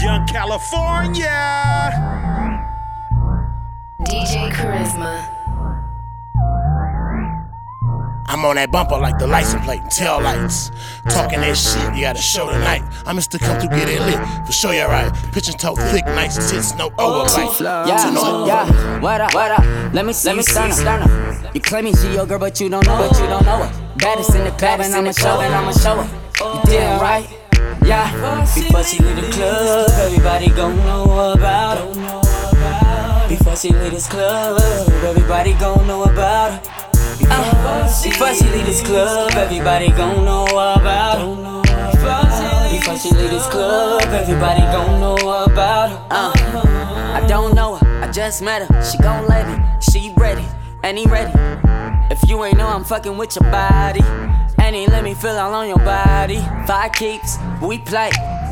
Young California. DJ Charisma. I'm on that bumper like the license plate and tail lights. Talking that shit, you gotta show tonight. I missed to come through, get it lit. For sure, you're right. Pitch and toe, thick, nice tits, no overbite. Yeah, what up? Let me see you turn up. You claiming she your girl, but you don't know her. Baddest in the club, and I'ma show her. You did right, yeah. Before she leave the club, everybody gon' know about her. Before she leave this club, everybody gon' know about her. Before she leave this club, everybody gon' know about her. Before she leave this club, everybody gon' know about her. I don't know her, I just met her. She gon' let me, she ready, and he ready. If you ain't know I'm fucking with your body, and he let me feel all on your body. 5 keeps, we play.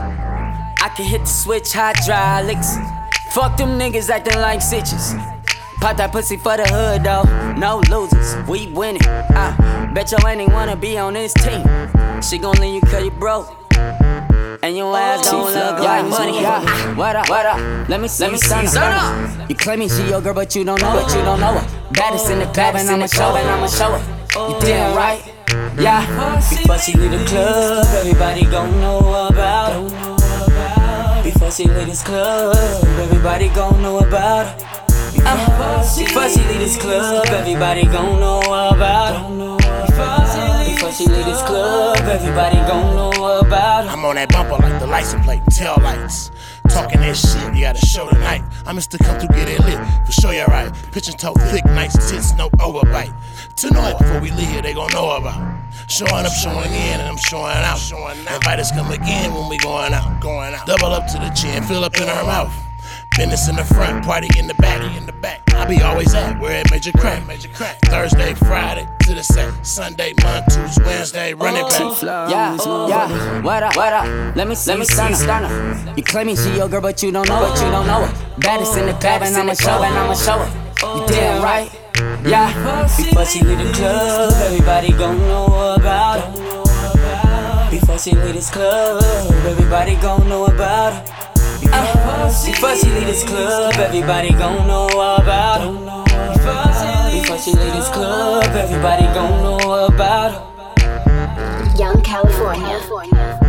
I can hit the switch hydraulics. Fuck them niggas acting like sitches. Pop that pussy for the hood though, no losers, we winning. Bet your ain't wanna be on this team. She gon' leave you cause you broke, and your ass don't look like money. What up? Let me see you turn up. You claiming she your girl, but you don't know her. Baddest in the club, and I'ma show her. You did right, yeah. Before she leave the club, everybody gon' know about her. Before she leave this club, everybody gon' know about her. Before she leave this club, everybody gon' know about her. Before she leave this club, everybody gon' know about her. I'm on that bumper like the license plate and tail lights. Talking that shit, you gotta show tonight. I missed to come through, get it lit. For sure, you're right. Pitch and toe, thick, nice tits, no overbite. Tonight, before we leave here, they gon' know about. Showing up, showing in, and I'm showing out. Invite us come again when we going out. Double up to the chin, fill up in her mouth. Business in the front, party in the back. I be always at where it major crack. Thursday, Friday to the set. Sunday, Monday, Tuesday, Wednesday, running back. Yeah. What up? Let me see you turn up. You claiming she your girl, but you don't know her. Baddest in the club, and I'ma show her. You did right, yeah. Before she leave the club, everybody gon' know about her. Before she leave this club, everybody gon' know about her. Before she leave this club, everybody gon' know about her. Before she leave this club, everybody gon' know about her. Young California.